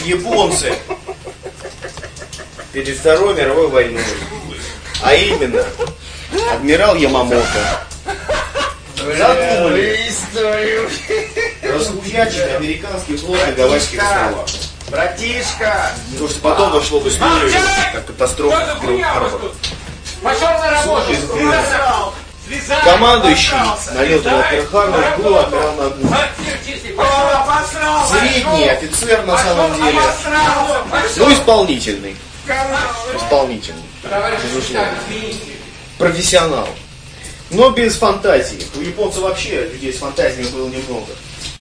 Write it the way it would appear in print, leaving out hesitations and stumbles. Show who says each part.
Speaker 1: японцы перед Второй мировой войной. А именно, адмирал Ямамото задумали расхуячить американский флот на Гавайских островах.
Speaker 2: Братишка!
Speaker 1: Потому что потом вошло в историю как катастрофа в Перл-Харбор.
Speaker 2: Пошел на работу!
Speaker 1: Командующий налетом на Перл-Харбор был адмирал Нагуна. Средний офицер на самом деле, но исполнительный. Исполнительный, безусловно. Профессионал. Но без фантазии. У японцев вообще людей с фантазией было немного.